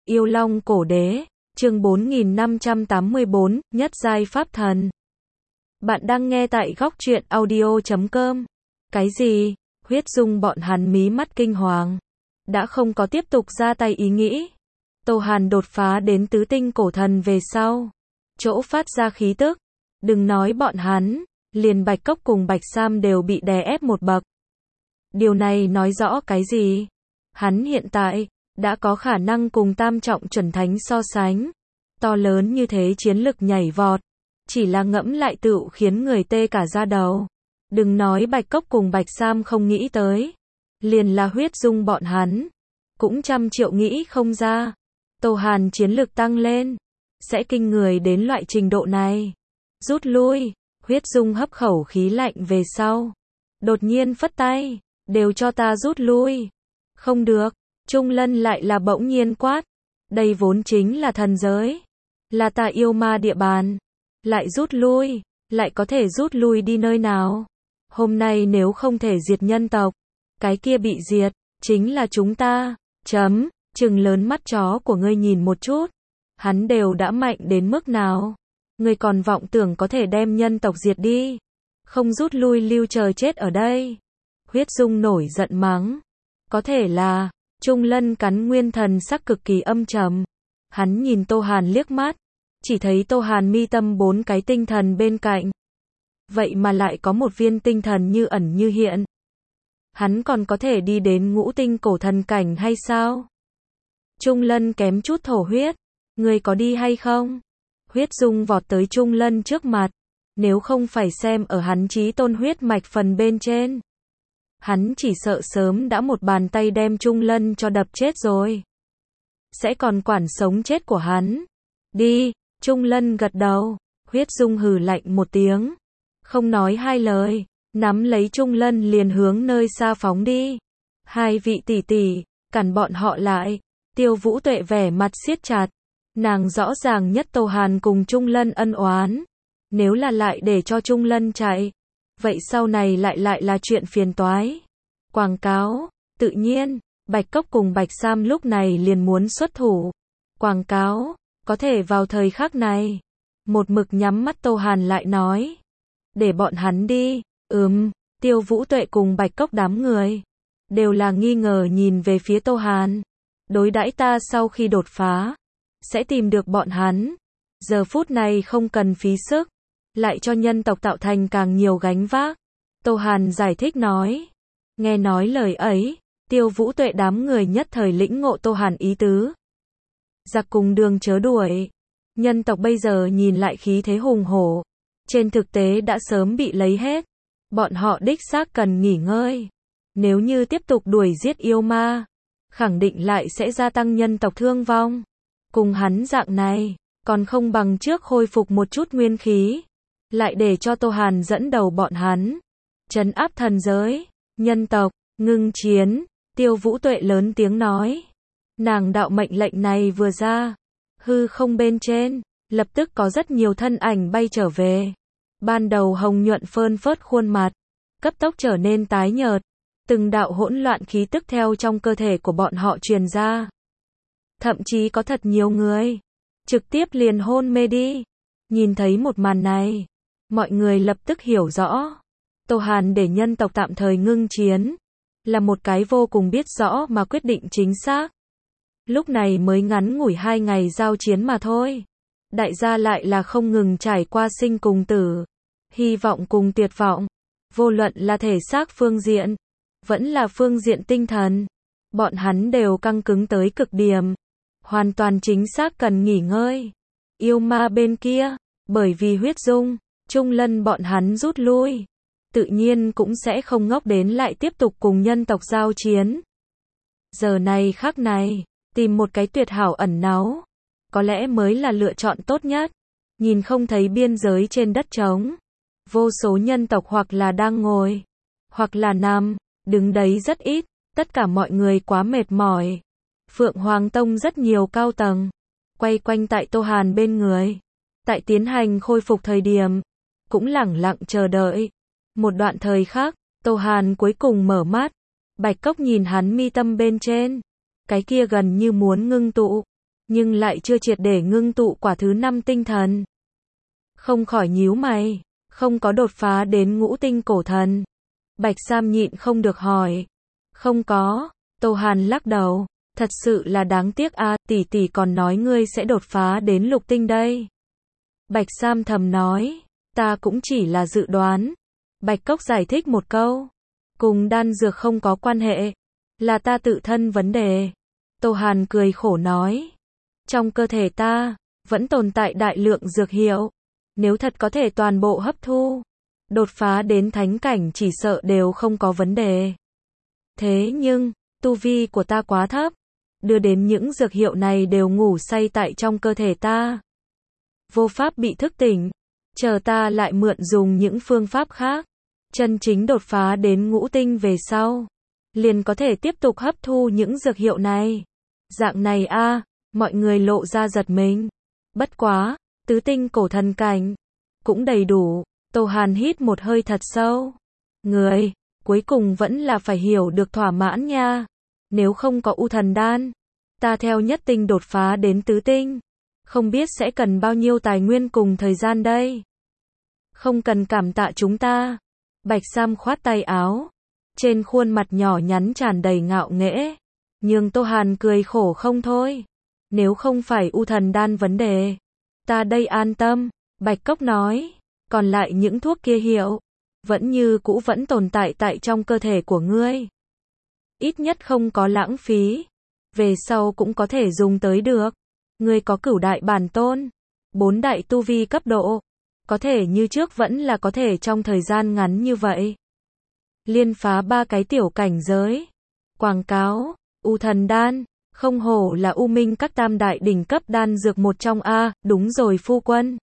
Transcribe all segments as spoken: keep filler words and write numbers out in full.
Yêu Long Cổ Đế, chương bốn nghìn năm trăm tám mươi bốn, Nhất Giai Pháp Thần. Bạn đang nghe tại góc truyện audio chấm com. Cái gì? Huyết Dung bọn hắn mí mắt kinh hoàng. Đã không có tiếp tục ra tay ý nghĩ. Tô Hàn đột phá đến tứ tinh cổ thần về sau. Chỗ phát ra khí tức. Đừng nói bọn hắn, liền Bạch Cốc cùng Bạch Sam đều bị đè ép một bậc. Điều này nói rõ cái gì? Hắn hiện tại đã có khả năng cùng tam trọng chuẩn thánh so sánh. To lớn như thế chiến lực nhảy vọt. Chỉ là ngẫm lại tựu khiến người tê cả da đầu. Đừng nói Bạch Cốc cùng Bạch Sam không nghĩ tới. Liền là Huyết Dung bọn hắn. Cũng trăm triệu nghĩ không ra. Tô Hàn chiến lực tăng lên. Sẽ kinh người đến loại trình độ này. Rút lui. Huyết Dung hấp khẩu khí lạnh về sau. Đột nhiên phất tay. Đều cho ta rút lui. Không được. Trung Lân lại là bỗng nhiên quát. Đây vốn chính là thần giới. Là ta yêu ma địa bàn. Lại rút lui. Lại có thể rút lui đi nơi nào? Hôm nay nếu không thể diệt nhân tộc. Cái kia bị diệt. Chính là chúng ta. Chấm. Trừng lớn mắt chó của ngươi nhìn một chút. Hắn đều đã mạnh đến mức nào? Ngươi còn vọng tưởng có thể đem nhân tộc diệt đi. Không rút lui lưu chờ chết ở đây. Huyết Dung nổi giận mắng. Có thể là. Trung Lân cắn nguyên thần sắc cực kỳ âm trầm. Hắn nhìn Tô Hàn liếc mắt. Chỉ thấy Tô Hàn mi tâm bốn cái tinh thần bên cạnh. Vậy mà lại có một viên tinh thần như ẩn như hiện. Hắn còn có thể đi đến ngũ tinh cổ thần cảnh hay sao? Trung Lân kém chút thổ huyết. Người có đi hay không? Huyết Dung vọt tới Trung Lân trước mặt. Nếu không phải xem ở hắn chí tôn huyết mạch phần bên trên. Hắn chỉ sợ sớm đã một bàn tay đem Trung Lân cho đập chết rồi. Sẽ còn quản sống chết của hắn. Đi, Trung Lân gật đầu. Huyết Dung hừ lạnh một tiếng. Không nói hai lời. Nắm lấy Trung Lân liền hướng nơi xa phóng đi. Hai vị tỷ tỷ, cản bọn họ lại. Tiêu Vũ Tuệ vẻ mặt siết chặt. Nàng rõ ràng nhất Tô Hàn cùng Trung Lân ân oán. Nếu là lại để cho Trung Lân chạy. Vậy sau này lại lại là chuyện phiền toái. Quảng cáo, tự nhiên, Bạch Cốc cùng Bạch Sam lúc này liền muốn xuất thủ. Quảng cáo, có thể vào thời khắc này. Một mực nhắm mắt Tô Hàn lại nói. Để bọn hắn đi, ừm, Tiêu Vũ Tuệ cùng Bạch Cốc đám người. Đều là nghi ngờ nhìn về phía Tô Hàn. Đối đãi ta sau khi đột phá. Sẽ tìm được bọn hắn. Giờ phút này không cần phí sức. Lại cho nhân tộc tạo thành càng nhiều gánh vác. Tô Hàn giải thích nói. Nghe nói lời ấy, Tiêu Vũ Tuệ đám người nhất thời lĩnh ngộ Tô Hàn ý tứ. Giặc cùng đường chớ đuổi. Nhân tộc bây giờ nhìn lại khí thế hùng hổ. Trên thực tế đã sớm bị lấy hết. Bọn họ đích xác cần nghỉ ngơi. Nếu như tiếp tục đuổi giết yêu ma, khẳng định lại sẽ gia tăng nhân tộc thương vong. Cùng hắn dạng này, còn không bằng trước khôi phục một chút nguyên khí. Lại để cho Tô Hàn dẫn đầu bọn hắn. Trấn áp thần giới, nhân tộc, ngưng chiến. Tiêu Vũ Tuệ lớn tiếng nói. Nàng đạo mệnh lệnh này vừa ra. Hư không bên trên, lập tức có rất nhiều thân ảnh bay trở về. Ban đầu hồng nhuận phơn phớt khuôn mặt. Cấp tốc trở nên tái nhợt. Từng đạo hỗn loạn khí tức theo trong cơ thể của bọn họ truyền ra. Thậm chí có thật nhiều người. Trực tiếp liền hôn mê đi. Nhìn thấy một màn này. Mọi người lập tức hiểu rõ. Tô Hàn để nhân tộc tạm thời ngưng chiến. Là một cái vô cùng biết rõ mà quyết định chính xác. Lúc này mới ngắn ngủi hai ngày giao chiến mà thôi. Đại gia lại là không ngừng trải qua sinh cùng tử. Hy vọng cùng tuyệt vọng. Vô luận là thể xác phương diện. Vẫn là phương diện tinh thần. Bọn hắn đều căng cứng tới cực điểm. Hoàn toàn chính xác cần nghỉ ngơi. Yêu ma bên kia. Bởi vì Huyết Dung, Trung Lân bọn hắn rút lui. Tự nhiên cũng sẽ không ngốc đến lại tiếp tục cùng nhân tộc giao chiến. Giờ này khắc này, tìm một cái tuyệt hảo ẩn náu. Có lẽ mới là lựa chọn tốt nhất. Nhìn không thấy biên giới trên đất trống. Vô số nhân tộc hoặc là đang ngồi. Hoặc là nằm, đứng đấy rất ít. Tất cả mọi người quá mệt mỏi. Phượng Hoàng Tông rất nhiều cao tầng. Quay quanh tại Tô Hàn bên người. Tại tiến hành khôi phục thời điểm. Cũng lẳng lặng chờ đợi. Một đoạn thời khác, Tô Hàn cuối cùng mở mắt. Bạch Cốc nhìn hắn mi tâm bên trên. Cái kia gần như muốn ngưng tụ. nhưng lại chưa triệt để ngưng tụ quả thứ năm tinh thần. Không khỏi nhíu mày, không có đột phá đến ngũ tinh cổ thần. Bạch Sam nhịn không được hỏi. Không có, Tô Hàn lắc đầu, thật sự là đáng tiếc a, à, tỷ tỷ còn nói ngươi sẽ đột phá đến lục tinh đây. Bạch Sam thầm nói, ta cũng chỉ là dự đoán. Bạch Cốc giải thích một câu, cùng đan dược không có quan hệ, là ta tự thân vấn đề. Tô Hàn cười khổ nói, trong cơ thể ta, vẫn tồn tại đại lượng dược hiệu. Nếu thật có thể toàn bộ hấp thu, đột phá đến thánh cảnh chỉ sợ đều không có vấn đề. Thế nhưng, tu vi của ta quá thấp, đưa đến những dược hiệu này đều ngủ say tại trong cơ thể ta. Vô pháp bị thức tỉnh, chờ ta lại mượn dùng những phương pháp khác, chân chính đột phá đến ngũ tinh về sau, liền có thể tiếp tục hấp thu những dược hiệu này. Dạng này a, à, mọi người lộ ra giật mình. Bất quá, tứ tinh cổ thần cảnh, cũng đầy đủ. Tô Hàn hít một hơi thật sâu. Người, cuối cùng vẫn là phải hiểu được thỏa mãn nha. Nếu không có U Thần Đan, ta theo nhất tinh đột phá đến tứ tinh, không biết sẽ cần bao nhiêu tài nguyên cùng thời gian đây. Không cần cảm tạ chúng ta. Bạch Sam khoát tay áo, trên khuôn mặt nhỏ nhắn tràn đầy ngạo nghễ. Nhưng Tô Hàn cười khổ không thôi. Nếu không phải U Thần Đan vấn đề, ta đây an tâm. Bạch Cốc nói, còn lại những thuốc kia hiệu, vẫn như cũ vẫn tồn tại tại trong cơ thể của ngươi. Ít nhất không có lãng phí, về sau cũng có thể dùng tới được. Ngươi có cửu đại bản tôn, bốn đại tu vi cấp độ, có thể như trước vẫn là có thể trong thời gian ngắn như vậy. Liên phá ba cái tiểu cảnh giới. Quảng cáo, U Thần Đan, không hổ là U Minh các tam đại đỉnh cấp đan dược một trong a, đúng rồi phu quân.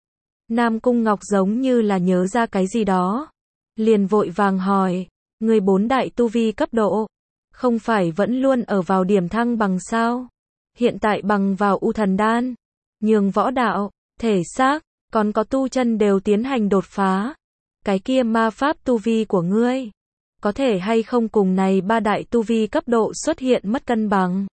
Nam Cung Ngọc giống như là nhớ ra cái gì đó, liền vội vàng hỏi, người bốn đại tu vi cấp độ, không phải vẫn luôn ở vào điểm thăng bằng sao? Hiện tại bằng vào U Thần Đan, nhường võ đạo, thể xác, còn có tu chân đều tiến hành đột phá. Cái kia ma pháp tu vi của ngươi, có thể hay không cùng này ba đại tu vi cấp độ xuất hiện mất cân bằng?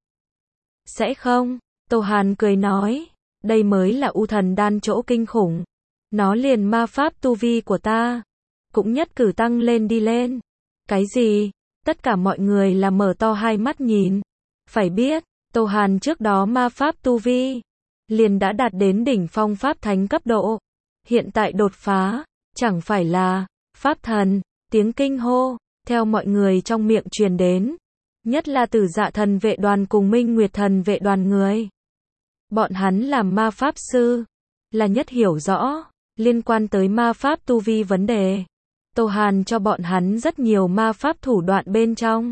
Sẽ không, Tô Hàn cười nói, đây mới là U Thần Đan chỗ kinh khủng. Nó liền ma pháp tu vi của ta, cũng nhất cử tăng lên đi lên. Cái gì? Tất cả mọi người là mở to hai mắt nhìn. Phải biết, Tô Hàn trước đó ma pháp tu vi, liền đã đạt đến đỉnh phong pháp thánh cấp độ. Hiện tại đột phá, chẳng phải là pháp thần, tiếng kinh hô, theo mọi người trong miệng truyền đến. Nhất là Tử Dạ thần vệ đoàn cùng Minh Nguyệt thần vệ đoàn người. Bọn hắn làm ma pháp sư, là nhất hiểu rõ, liên quan tới ma pháp tu vi vấn đề. Tô Hàn cho bọn hắn rất nhiều ma pháp thủ đoạn bên trong.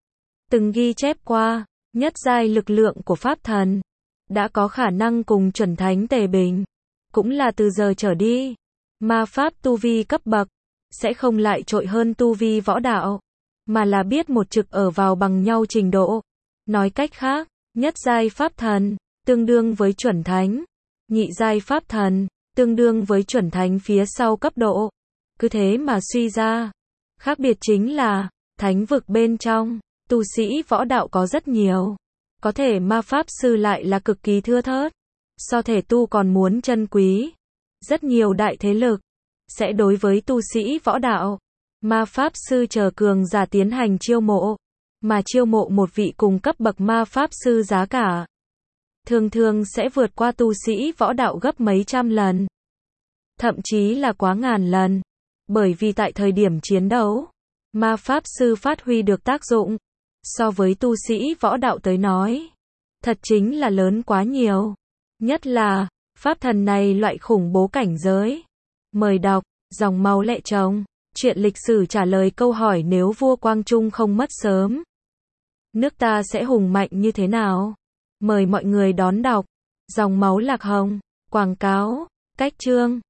Từng ghi chép qua, nhất giai lực lượng của pháp thần, đã có khả năng cùng chuẩn thánh tề bình. Cũng là từ giờ trở đi, ma pháp tu vi cấp bậc, sẽ không lại trội hơn tu vi võ đạo, mà là biết một trực ở vào bằng nhau trình độ. Nói cách khác, nhất giai pháp thần, tương đương với chuẩn thánh, nhị giai pháp thần, tương đương với chuẩn thánh phía sau cấp độ. Cứ thế mà suy ra, khác biệt chính là, thánh vực bên trong, tu sĩ võ đạo có rất nhiều, có thể ma pháp sư lại là cực kỳ thưa thớt, so thể tu còn muốn chân quý. Rất nhiều đại thế lực, sẽ đối với tu sĩ võ đạo, ma pháp sư chờ cường giả tiến hành chiêu mộ, mà chiêu mộ một vị cùng cấp bậc ma pháp sư giá cả, thường thường sẽ vượt qua tu sĩ võ đạo gấp mấy trăm lần, thậm chí là quá ngàn lần, bởi vì tại thời điểm chiến đấu, ma pháp sư phát huy được tác dụng, so với tu sĩ võ đạo tới nói, thật chính là lớn quá nhiều. Nhất là, pháp thần này loại khủng bố cảnh giới. Mời đọc, dòng máu lệ chồng, chuyện lịch sử trả lời câu hỏi nếu vua Quang Trung không mất sớm, nước ta sẽ hùng mạnh như thế nào? Mời mọi người đón đọc, dòng máu lạc hồng, quảng cáo, cách chương.